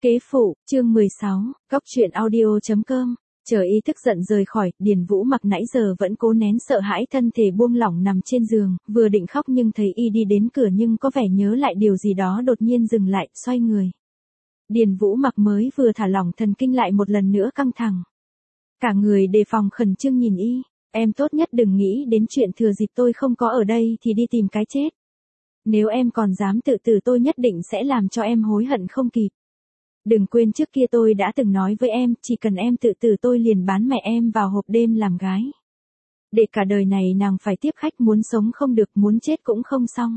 Kế phụ, chương 16, Cóc truyện audio.com. Chờ y tức giận rời khỏi, Điền Vũ Mặc nãy giờ vẫn cố nén sợ hãi, thân thể buông lỏng nằm trên giường, vừa định khóc nhưng thấy y đi đến cửa nhưng có vẻ nhớ lại điều gì đó đột nhiên dừng lại, xoay người. Điền Vũ Mặc mới vừa thả lỏng thần kinh lại một lần nữa căng thẳng. Cả người đề phòng khẩn trương nhìn y, em tốt nhất đừng nghĩ đến chuyện thừa dịp tôi không có ở đây thì đi tìm cái chết. Nếu em còn dám tự tử tôi nhất định sẽ làm cho em hối hận không kịp. Đừng quên trước kia tôi đã từng nói với em, chỉ cần em tự tử tôi liền bán mẹ em vào hộp đêm làm gái. Để cả đời này nàng phải tiếp khách, muốn sống không được, muốn chết cũng không xong.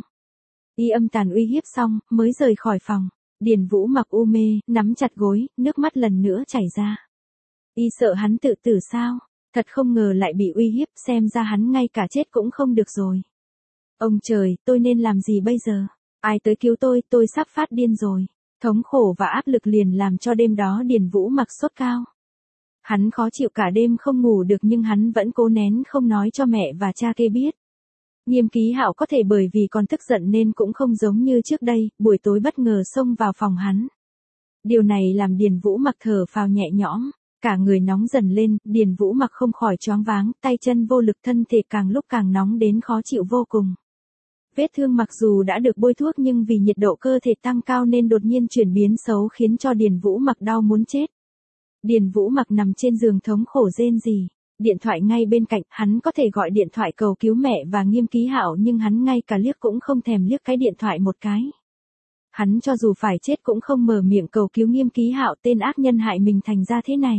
Y âm tàn uy hiếp xong, mới rời khỏi phòng. Điền Vũ Mặc u mê, nắm chặt gối, nước mắt lần nữa chảy ra. Y sợ hắn tự tử sao? Thật không ngờ lại bị uy hiếp, xem ra hắn ngay cả chết cũng không được rồi. Ông trời, tôi nên làm gì bây giờ? Ai tới cứu tôi sắp phát điên rồi. Thống khổ và áp lực liền làm cho đêm đó Điền Vũ Mặc sốt cao. Hắn khó chịu cả đêm không ngủ được nhưng hắn vẫn cố nén không nói cho mẹ và cha kế biết. Nghiêm Ký Hạo có thể bởi vì còn tức giận nên cũng không giống như trước đây, buổi tối bất ngờ xông vào phòng hắn. Điều này làm Điền Vũ Mặc thở phào nhẹ nhõm, cả người nóng dần lên, Điền Vũ Mặc không khỏi choáng váng, tay chân vô lực, thân thể càng lúc càng nóng đến khó chịu vô cùng. Vết thương mặc dù đã được bôi thuốc nhưng vì nhiệt độ cơ thể tăng cao nên đột nhiên chuyển biến xấu khiến cho Điền Vũ Mặc đau muốn chết. Điền Vũ Mặc nằm trên giường thống khổ rên rỉ, điện thoại ngay bên cạnh, hắn có thể gọi điện thoại cầu cứu mẹ và Nghiêm Ký Hạo nhưng hắn ngay cả liếc cũng không thèm liếc cái điện thoại một cái. Hắn cho dù phải chết cũng không mở miệng cầu cứu Nghiêm Ký Hạo, tên ác nhân hại mình thành ra thế này.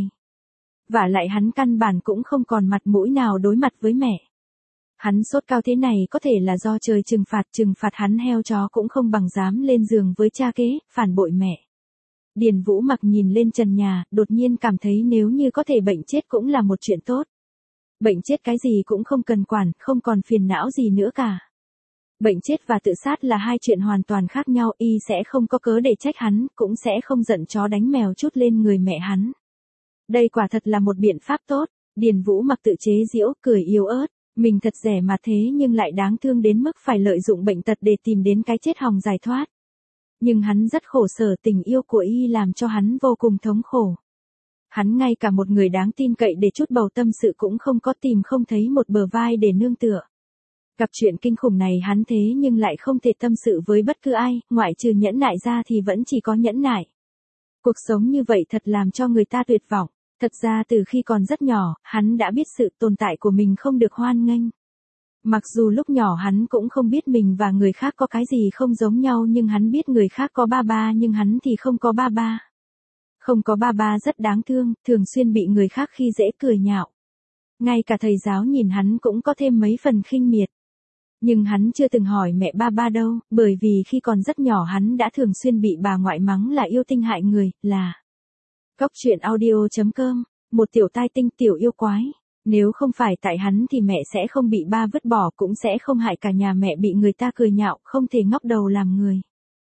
Vả lại hắn căn bản cũng không còn mặt mũi nào đối mặt với mẹ. Hắn sốt cao thế này có thể là do trời trừng phạt hắn heo chó cũng không bằng dám lên giường với cha kế, phản bội mẹ. Điền Vũ Mặc nhìn lên trần nhà, đột nhiên cảm thấy nếu như có thể bệnh chết cũng là một chuyện tốt. Bệnh chết cái gì cũng không cần quản, không còn phiền não gì nữa cả. Bệnh chết và tự sát là hai chuyện hoàn toàn khác nhau, y sẽ không có cớ để trách hắn, cũng sẽ không giận chó đánh mèo trút lên người mẹ hắn. Đây quả thật là một biện pháp tốt, Điền Vũ Mặc tự chế giễu, cười yếu ớt. Mình thật rẻ mà thế nhưng lại đáng thương đến mức phải lợi dụng bệnh tật để tìm đến cái chết hòng giải thoát. Nhưng hắn rất khổ sở, tình yêu của y làm cho hắn vô cùng thống khổ. Hắn ngay cả một người đáng tin cậy để chút bầu tâm sự cũng không có, tìm không thấy một bờ vai để nương tựa. Gặp chuyện kinh khủng này hắn thế nhưng lại không thể tâm sự với bất cứ ai, ngoại trừ nhẫn nại ra thì vẫn chỉ có nhẫn nại. Cuộc sống như vậy thật làm cho người ta tuyệt vọng. Thật ra từ khi còn rất nhỏ, hắn đã biết sự tồn tại của mình không được hoan nghênh. Mặc dù lúc nhỏ hắn cũng không biết mình và người khác có cái gì không giống nhau nhưng hắn biết người khác có ba ba nhưng hắn thì không có ba ba. Không có ba ba rất đáng thương, thường xuyên bị người khác khi dễ cười nhạo. Ngay cả thầy giáo nhìn hắn cũng có thêm mấy phần khinh miệt. Nhưng hắn chưa từng hỏi mẹ ba ba đâu, bởi vì khi còn rất nhỏ hắn đã thường xuyên bị bà ngoại mắng là yêu tinh hại người, là Cóc truyện audio.com, một tiểu tai tinh, tiểu yêu quái. Nếu không phải tại hắn thì mẹ sẽ không bị ba vứt bỏ, cũng sẽ không hại cả nhà mẹ bị người ta cười nhạo, không thể ngóc đầu làm người.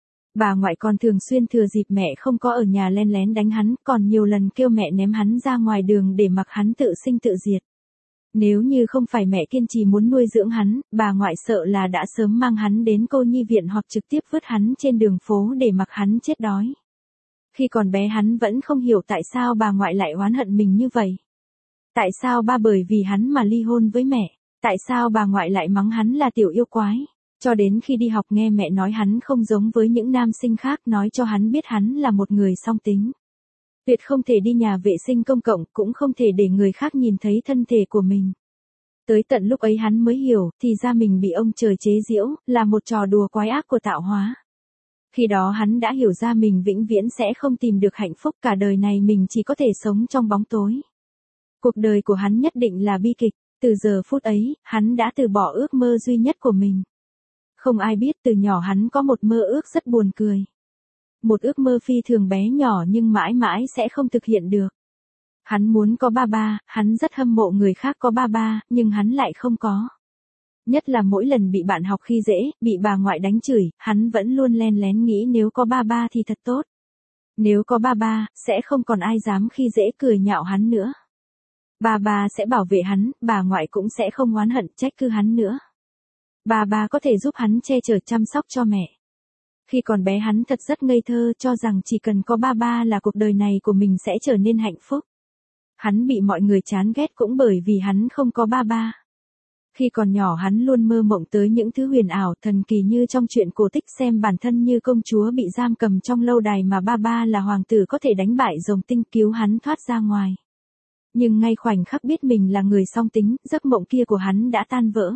Bà ngoại còn thường xuyên thừa dịp mẹ không có ở nhà len lén đánh hắn, còn nhiều lần kêu mẹ ném hắn ra ngoài đường để mặc hắn tự sinh tự diệt. Nếu như không phải mẹ kiên trì muốn nuôi dưỡng hắn, bà ngoại sợ là đã sớm mang hắn đến cô nhi viện hoặc trực tiếp vứt hắn trên đường phố để mặc hắn chết đói. Khi còn bé hắn vẫn không hiểu tại sao bà ngoại lại oán hận mình như vậy. Tại sao ba bởi vì hắn mà ly hôn với mẹ, tại sao bà ngoại lại mắng hắn là tiểu yêu quái. Cho đến khi đi học nghe mẹ nói hắn không giống với những nam sinh khác, nói cho hắn biết hắn là một người song tính. Tuyệt không thể đi nhà vệ sinh công cộng, cũng không thể để người khác nhìn thấy thân thể của mình. Tới tận lúc ấy hắn mới hiểu, thì ra mình bị ông trời chế giễu, là một trò đùa quái ác của tạo hóa. Khi đó hắn đã hiểu ra mình vĩnh viễn sẽ không tìm được hạnh phúc, cả đời này mình chỉ có thể sống trong bóng tối. Cuộc đời của hắn nhất định là bi kịch, từ giờ phút ấy, hắn đã từ bỏ ước mơ duy nhất của mình. Không ai biết từ nhỏ hắn có một mơ ước rất buồn cười. Một ước mơ phi thường bé nhỏ nhưng mãi mãi sẽ không thực hiện được. Hắn muốn có ba ba, hắn rất hâm mộ người khác có ba ba, nhưng hắn lại không có. Nhất là mỗi lần bị bạn học khi dễ, bị bà ngoại đánh chửi, hắn vẫn luôn len lén nghĩ nếu có ba ba thì thật tốt. Nếu có ba ba, sẽ không còn ai dám khi dễ cười nhạo hắn nữa. Ba ba sẽ bảo vệ hắn, bà ngoại cũng sẽ không oán hận trách cứ hắn nữa. Ba ba có thể giúp hắn che chở chăm sóc cho mẹ. Khi còn bé hắn thật rất ngây thơ, cho rằng chỉ cần có ba ba là cuộc đời này của mình sẽ trở nên hạnh phúc. Hắn bị mọi người chán ghét cũng bởi vì hắn không có ba ba. Khi còn nhỏ hắn luôn mơ mộng tới những thứ huyền ảo thần kỳ như trong truyện cổ tích, xem bản thân như công chúa bị giam cầm trong lâu đài mà ba ba là hoàng tử có thể đánh bại rồng tinh cứu hắn thoát ra ngoài. Nhưng ngay khoảnh khắc biết mình là người song tính, giấc mộng kia của hắn đã tan vỡ.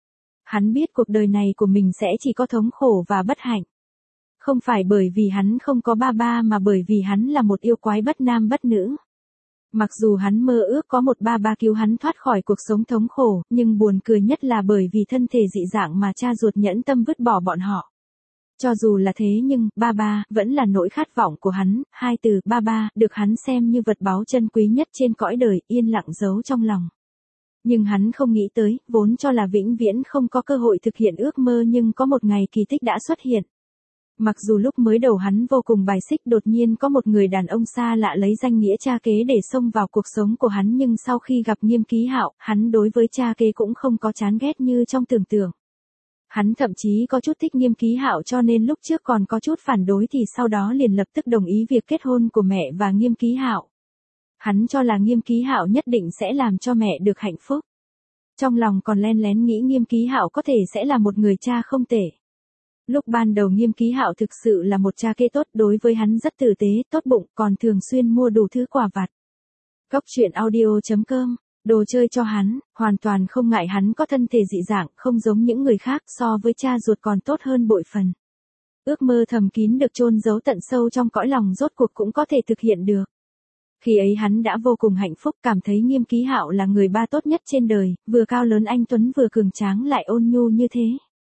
Hắn biết cuộc đời này của mình sẽ chỉ có thống khổ và bất hạnh. Không phải bởi vì hắn không có ba ba mà bởi vì hắn là một yêu quái bất nam bất nữ. Mặc dù hắn mơ ước có một ba ba cứu hắn thoát khỏi cuộc sống thống khổ, nhưng buồn cười nhất là bởi vì thân thể dị dạng mà cha ruột nhẫn tâm vứt bỏ bọn họ. Cho dù là thế nhưng, ba ba, vẫn là nỗi khát vọng của hắn, hai từ ba ba, được hắn xem như vật báu chân quý nhất trên cõi đời, yên lặng giấu trong lòng. Nhưng hắn không nghĩ tới, vốn cho là vĩnh viễn không có cơ hội thực hiện ước mơ nhưng có một ngày kỳ tích đã xuất hiện. Mặc dù lúc mới đầu hắn vô cùng bài xích, đột nhiên có một người đàn ông xa lạ lấy danh nghĩa cha kế để xông vào cuộc sống của hắn, nhưng sau khi gặp Nghiêm Ký Hạo, hắn đối với cha kế cũng không có chán ghét như trong tưởng tượng. Hắn thậm chí có chút thích Nghiêm Ký Hạo, cho nên lúc trước còn có chút phản đối thì sau đó liền lập tức đồng ý việc kết hôn của mẹ và Nghiêm Ký Hạo. Hắn cho là Nghiêm Ký Hạo nhất định sẽ làm cho mẹ được hạnh phúc. Trong lòng còn len lén nghĩ Nghiêm Ký Hạo có thể sẽ là một người cha không tệ. Lúc ban đầu Nghiêm Ký Hạo thực sự là một cha kế tốt, đối với hắn rất tử tế, tốt bụng, còn thường xuyên mua đủ thứ quà vặt. Cốc truyện audio.com, đồ chơi cho hắn, hoàn toàn không ngại hắn có thân thể dị dạng, không giống những người khác, so với cha ruột còn tốt hơn bội phần. Ước mơ thầm kín được chôn giấu tận sâu trong cõi lòng rốt cuộc cũng có thể thực hiện được. Khi ấy hắn đã vô cùng hạnh phúc, cảm thấy Nghiêm Ký Hạo là người ba tốt nhất trên đời, vừa cao lớn anh tuấn vừa cường tráng lại ôn nhu như thế.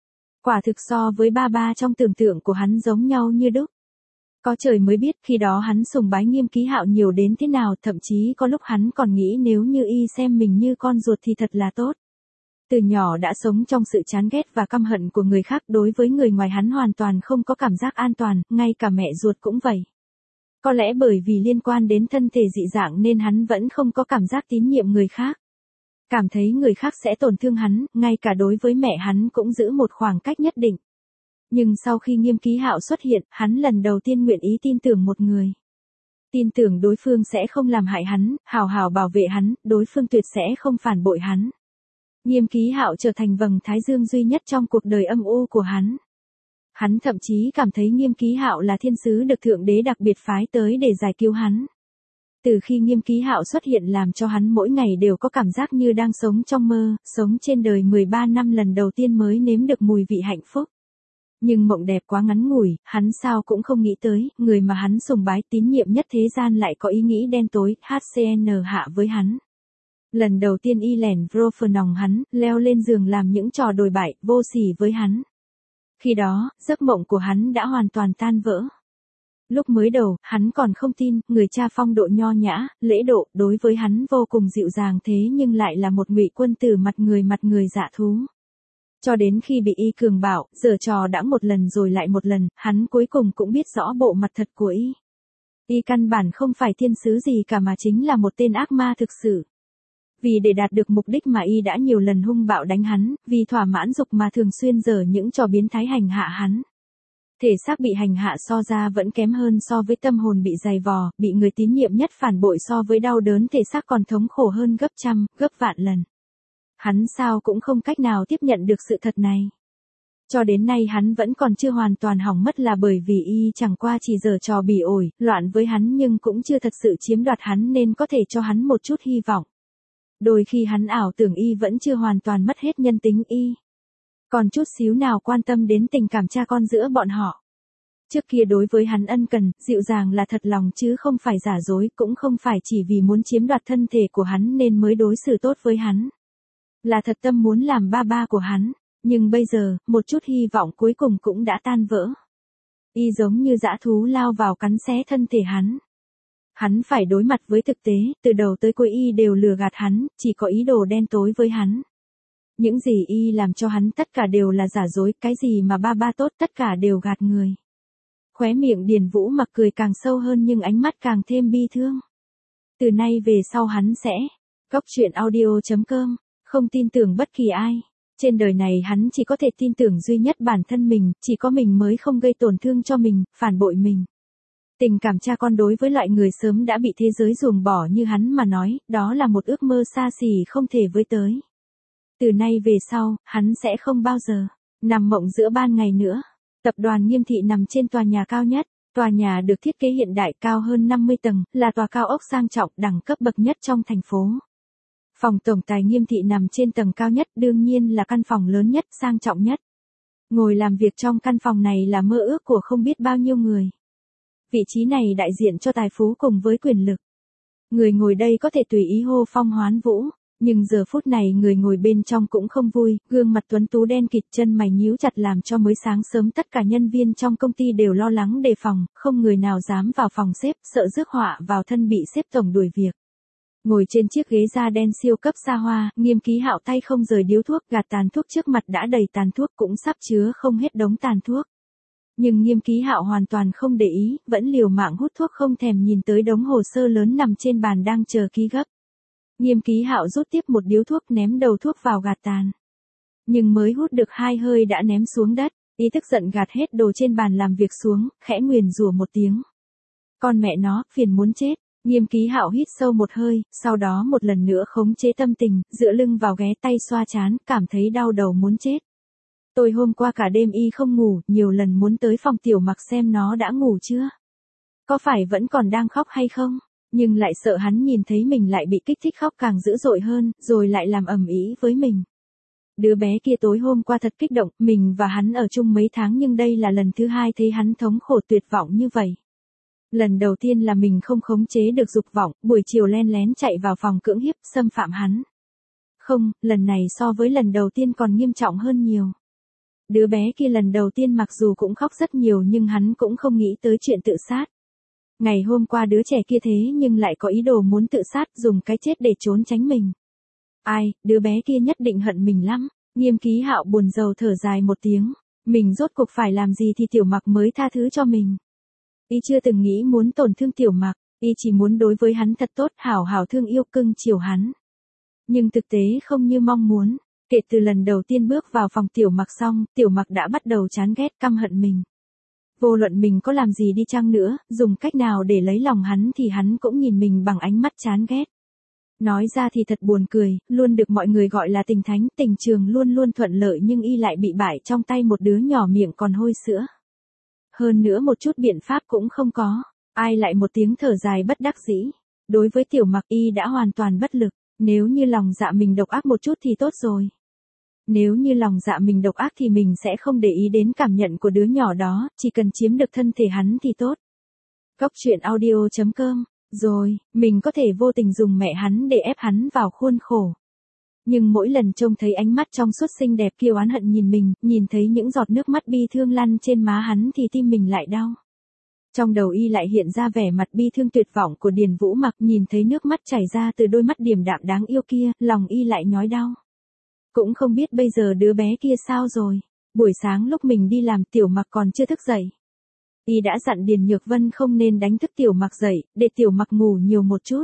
Quả thực so với ba ba trong tưởng tượng của hắn giống nhau như đúc. Có trời mới biết khi đó hắn sùng bái Nghiêm Ký Hạo nhiều đến thế nào, thậm chí có lúc hắn còn nghĩ nếu như y xem mình như con ruột thì thật là tốt. Từ nhỏ đã sống trong sự chán ghét và căm hận của người khác, đối với người ngoài hắn hoàn toàn không có cảm giác an toàn, ngay cả mẹ ruột cũng vậy. Có lẽ bởi vì liên quan đến thân thể dị dạng nên hắn vẫn không có cảm giác tín nhiệm người khác. Cảm thấy người khác sẽ tổn thương hắn, ngay cả đối với mẹ hắn cũng giữ một khoảng cách nhất định. Nhưng sau khi Nghiêm Ký Hạo xuất hiện, hắn lần đầu tiên nguyện ý tin tưởng một người. Tin tưởng đối phương sẽ không làm hại hắn, hào hào bảo vệ hắn, đối phương tuyệt sẽ không phản bội hắn. Nghiêm Ký Hạo trở thành vầng thái dương duy nhất trong cuộc đời âm u của hắn. Hắn thậm chí cảm thấy Nghiêm Ký Hạo là thiên sứ được Thượng Đế đặc biệt phái tới để giải cứu hắn. Từ khi Nghiêm Ký Hạo xuất hiện làm cho hắn mỗi ngày đều có cảm giác như đang sống trong mơ, sống trên đời 13 năm lần đầu tiên mới nếm được mùi vị hạnh phúc. Nhưng mộng đẹp quá ngắn ngủi, hắn sao cũng không nghĩ tới, người mà hắn sùng bái tín nhiệm nhất thế gian lại có ý nghĩ đen tối, HCN hạ với hắn. Lần đầu tiên y lèn vô phờ nòng hắn, leo lên giường làm những trò đồi bại, vô sỉ với hắn. Khi đó, giấc mộng của hắn đã hoàn toàn tan vỡ. Lúc mới đầu, hắn còn không tin, người cha phong độ nho nhã, lễ độ, đối với hắn vô cùng dịu dàng thế nhưng lại là một ngụy quân tử mặt người dạ thú. Cho đến khi bị y cường bạo, giở trò đã một lần rồi lại một lần, hắn cuối cùng cũng biết rõ bộ mặt thật của y. Y căn bản không phải thiên sứ gì cả mà chính là một tên ác ma thực sự. Vì để đạt được mục đích mà y đã nhiều lần hung bạo đánh hắn, vì thỏa mãn dục mà thường xuyên giở những trò biến thái hành hạ hắn. Thể xác bị hành hạ so ra vẫn kém hơn so với tâm hồn bị dày vò, bị người tín nhiệm nhất phản bội so với đau đớn thể xác còn thống khổ hơn gấp trăm, gấp vạn lần. Hắn sao cũng không cách nào tiếp nhận được sự thật này. Cho đến nay hắn vẫn còn chưa hoàn toàn hỏng mất là bởi vì y chẳng qua chỉ giở trò bỉ ổi, loạn với hắn nhưng cũng chưa thật sự chiếm đoạt hắn nên có thể cho hắn một chút hy vọng. Đôi khi hắn ảo tưởng y vẫn chưa hoàn toàn mất hết nhân tính y. Còn chút xíu nào quan tâm đến tình cảm cha con giữa bọn họ. Trước kia đối với hắn ân cần, dịu dàng là thật lòng chứ không phải giả dối, cũng không phải chỉ vì muốn chiếm đoạt thân thể của hắn nên mới đối xử tốt với hắn. Là thật tâm muốn làm ba ba của hắn, nhưng bây giờ, một chút hy vọng cuối cùng cũng đã tan vỡ. Y giống như dã thú lao vào cắn xé thân thể hắn. Hắn phải đối mặt với thực tế, từ đầu tới cuối y đều lừa gạt hắn, chỉ có ý đồ đen tối với hắn. Những gì y làm cho hắn tất cả đều là giả dối, cái gì mà ba ba tốt tất cả đều gạt người. Khóe miệng Điền Vũ Mặc cười càng sâu hơn nhưng ánh mắt càng thêm bi thương. Từ nay về sau hắn sẽ, cốc truyện audio.com, không tin tưởng bất kỳ ai. Trên đời này hắn chỉ có thể tin tưởng duy nhất bản thân mình, chỉ có mình mới không gây tổn thương cho mình, phản bội mình. Tình cảm cha con đối với loại người sớm đã bị thế giới ruồng bỏ như hắn mà nói, đó là một ước mơ xa xỉ không thể với tới. Từ nay về sau, hắn sẽ không bao giờ nằm mộng giữa ban ngày nữa. Tập đoàn Nghiêm Thị nằm trên tòa nhà cao nhất. Tòa nhà được thiết kế hiện đại cao hơn 50 tầng, là tòa cao ốc sang trọng đẳng cấp bậc nhất trong thành phố. Phòng tổng tài Nghiêm Thị nằm trên tầng cao nhất, đương nhiên là căn phòng lớn nhất, sang trọng nhất. Ngồi làm việc trong căn phòng này là mơ ước của không biết bao nhiêu người. Vị trí này đại diện cho tài phú cùng với quyền lực. Người ngồi đây có thể tùy ý hô phong hoán vũ, nhưng giờ phút này người ngồi bên trong cũng không vui, gương mặt tuấn tú đen kịt, chân mày nhíu chặt làm cho mới sáng sớm tất cả nhân viên trong công ty đều lo lắng đề phòng, không người nào dám vào phòng sếp, sợ rước họa vào thân bị sếp tổng đuổi việc. Ngồi trên chiếc ghế da đen siêu cấp xa hoa, Nghiêm Ký Hạo tay không rời điếu thuốc, gạt tàn thuốc trước mặt đã đầy tàn thuốc, cũng sắp chứa không hết đống tàn thuốc. Nhưng Nghiêm Ký Hạo hoàn toàn không để ý, vẫn liều mạng hút thuốc không thèm nhìn tới đống hồ sơ lớn nằm trên bàn đang chờ ký gấp. Nghiêm Ký Hạo rút tiếp một điếu thuốc, ném đầu thuốc vào gạt tàn. Nhưng mới hút được 2 hơi đã ném xuống đất, ý tức giận gạt hết đồ trên bàn làm việc xuống, khẽ nguyền rủa một tiếng. Con mẹ nó, phiền muốn chết. Nghiêm Ký Hạo hít sâu một hơi, sau đó một lần nữa khống chế tâm tình, dựa lưng vào ghé, tay xoa trán, cảm thấy đau đầu muốn chết. Tôi hôm qua cả đêm y không ngủ, nhiều lần muốn tới phòng Tiểu Mặc xem nó đã ngủ chưa. Có phải vẫn còn đang khóc hay không? Nhưng lại sợ hắn nhìn thấy mình lại bị kích thích khóc càng dữ dội hơn, rồi lại làm ầm ĩ với mình. Đứa bé kia tối hôm qua thật kích động, mình và hắn ở chung mấy tháng nhưng đây là lần thứ 2 thấy hắn thống khổ tuyệt vọng như vậy. Lần đầu tiên là mình không khống chế được dục vọng, buổi chiều len lén chạy vào phòng cưỡng hiếp, xâm phạm hắn. Không, lần này so với lần đầu tiên còn nghiêm trọng hơn nhiều. Đứa bé kia lần đầu tiên mặc dù cũng khóc rất nhiều nhưng hắn cũng không nghĩ tới chuyện tự sát. Ngày hôm qua đứa trẻ kia thế nhưng lại có ý đồ muốn tự sát, dùng cái chết để trốn tránh mình. Ai, đứa bé kia nhất định hận mình lắm. Nghiêm Ký Hạo buồn rầu thở dài một tiếng. Mình rốt cuộc phải làm gì thì Tiểu Mặc mới tha thứ cho mình. Y chưa từng nghĩ muốn tổn thương Tiểu Mặc, y chỉ muốn đối với hắn thật tốt, hảo hảo thương yêu cưng chiều hắn. Nhưng thực tế không như mong muốn. Kể từ lần đầu tiên bước vào phòng Tiểu Mặc xong, Tiểu Mặc đã bắt đầu chán ghét, căm hận mình. Vô luận mình có làm gì đi chăng nữa, dùng cách nào để lấy lòng hắn thì hắn cũng nhìn mình bằng ánh mắt chán ghét. Nói ra thì thật buồn cười, luôn được mọi người gọi là tình thánh, tình trường luôn luôn thuận lợi nhưng y lại bị bại trong tay một đứa nhỏ miệng còn hôi sữa. Hơn nữa một chút biện pháp cũng không có, ai lại một tiếng thở dài bất đắc dĩ. Đối với Tiểu Mặc y đã hoàn toàn bất lực, nếu như lòng dạ mình độc ác một chút thì tốt rồi. Nếu như lòng dạ mình độc ác thì mình sẽ không để ý đến cảm nhận của đứa nhỏ đó, chỉ cần chiếm được thân thể hắn thì tốt. Góc truyện audio.com. Rồi, mình có thể vô tình dùng mẹ hắn để ép hắn vào khuôn khổ. Nhưng mỗi lần trông thấy ánh mắt trong suốt xinh đẹp kia oán hận nhìn mình, nhìn thấy những giọt nước mắt bi thương lăn trên má hắn thì tim mình lại đau. Trong đầu y lại hiện ra vẻ mặt bi thương tuyệt vọng của Điền Vũ Mặc, nhìn thấy nước mắt chảy ra từ đôi mắt điềm đạm đáng yêu kia, lòng y lại nhói đau. Cũng không biết bây giờ đứa bé kia sao rồi. Buổi sáng lúc mình đi làm Tiểu Mặc còn chưa thức dậy. Y đã dặn Điền Nhược Vân không nên đánh thức Tiểu Mặc dậy, để Tiểu Mặc ngủ nhiều một chút.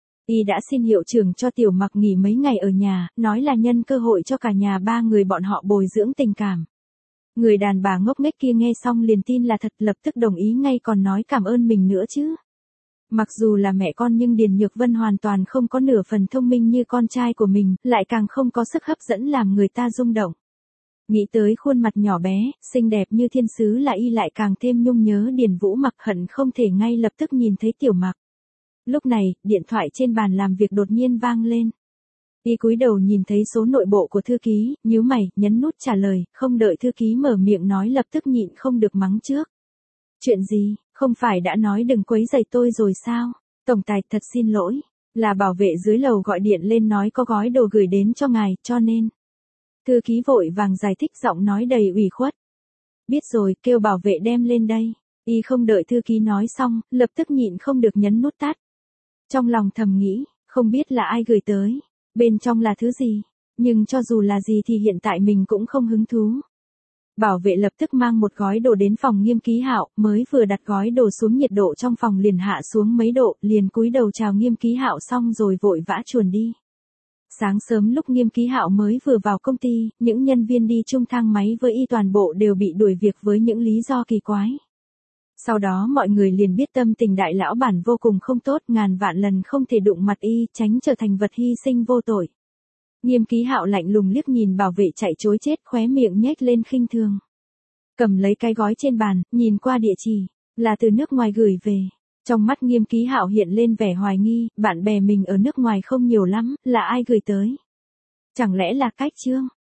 Y đã xin hiệu trưởng cho Tiểu Mặc nghỉ mấy ngày ở nhà, nói là nhân cơ hội cho cả nhà 3 người bọn họ bồi dưỡng tình cảm. Người đàn bà ngốc nghếch kia nghe xong liền tin là thật, lập tức đồng ý ngay, còn nói cảm ơn mình nữa chứ. Mặc dù là mẹ con nhưng Điền Nhược Vân hoàn toàn không có nửa phần thông minh như con trai của mình, lại càng không có sức hấp dẫn làm người ta rung động. Nghĩ tới khuôn mặt nhỏ bé, xinh đẹp như thiên sứ là y lại càng thêm nhung nhớ Điền Vũ Mặc, hận không thể ngay lập tức nhìn thấy Tiểu Mặc. Lúc này, điện thoại trên bàn làm việc đột nhiên vang lên. Y cúi đầu nhìn thấy số nội bộ của thư ký, nhíu mày, nhấn nút trả lời, không đợi thư ký mở miệng nói lập tức nhịn không được mắng trước. Chuyện gì, không phải đã nói đừng quấy rầy tôi rồi sao? Tổng tài thật xin lỗi, là bảo vệ dưới lầu gọi điện lên nói có gói đồ gửi đến cho ngài, cho nên. Thư ký vội vàng giải thích, giọng nói đầy ủy khuất. Biết rồi, kêu bảo vệ đem lên đây. Y không đợi thư ký nói xong, lập tức nhịn không được nhấn nút tắt. Trong lòng thầm nghĩ, không biết là ai gửi tới, bên trong là thứ gì, nhưng cho dù là gì thì hiện tại mình cũng không hứng thú. Bảo vệ lập tức mang một gói đồ đến phòng Nghiêm Ký Hạo, mới vừa đặt gói đồ xuống nhiệt độ trong phòng liền hạ xuống mấy độ, liền cúi đầu chào Nghiêm Ký Hạo xong rồi vội vã chuồn đi. Sáng sớm lúc Nghiêm Ký Hạo mới vừa vào công ty, những nhân viên đi chung thang máy với y toàn bộ đều bị đuổi việc với những lý do kỳ quái. Sau đó mọi người liền biết tâm tình đại lão bản vô cùng không tốt, ngàn vạn lần không thể đụng mặt y, tránh trở thành vật hy sinh vô tội. Nghiêm Ký Hạo lạnh lùng liếc nhìn bảo vệ chạy trối chết, khóe miệng nhếch lên khinh thường. Cầm lấy cái gói trên bàn, nhìn qua địa chỉ, là từ nước ngoài gửi về. Trong mắt Nghiêm Ký Hạo hiện lên vẻ hoài nghi, bạn bè mình ở nước ngoài không nhiều lắm, là ai gửi tới? Chẳng lẽ là Cách Trương?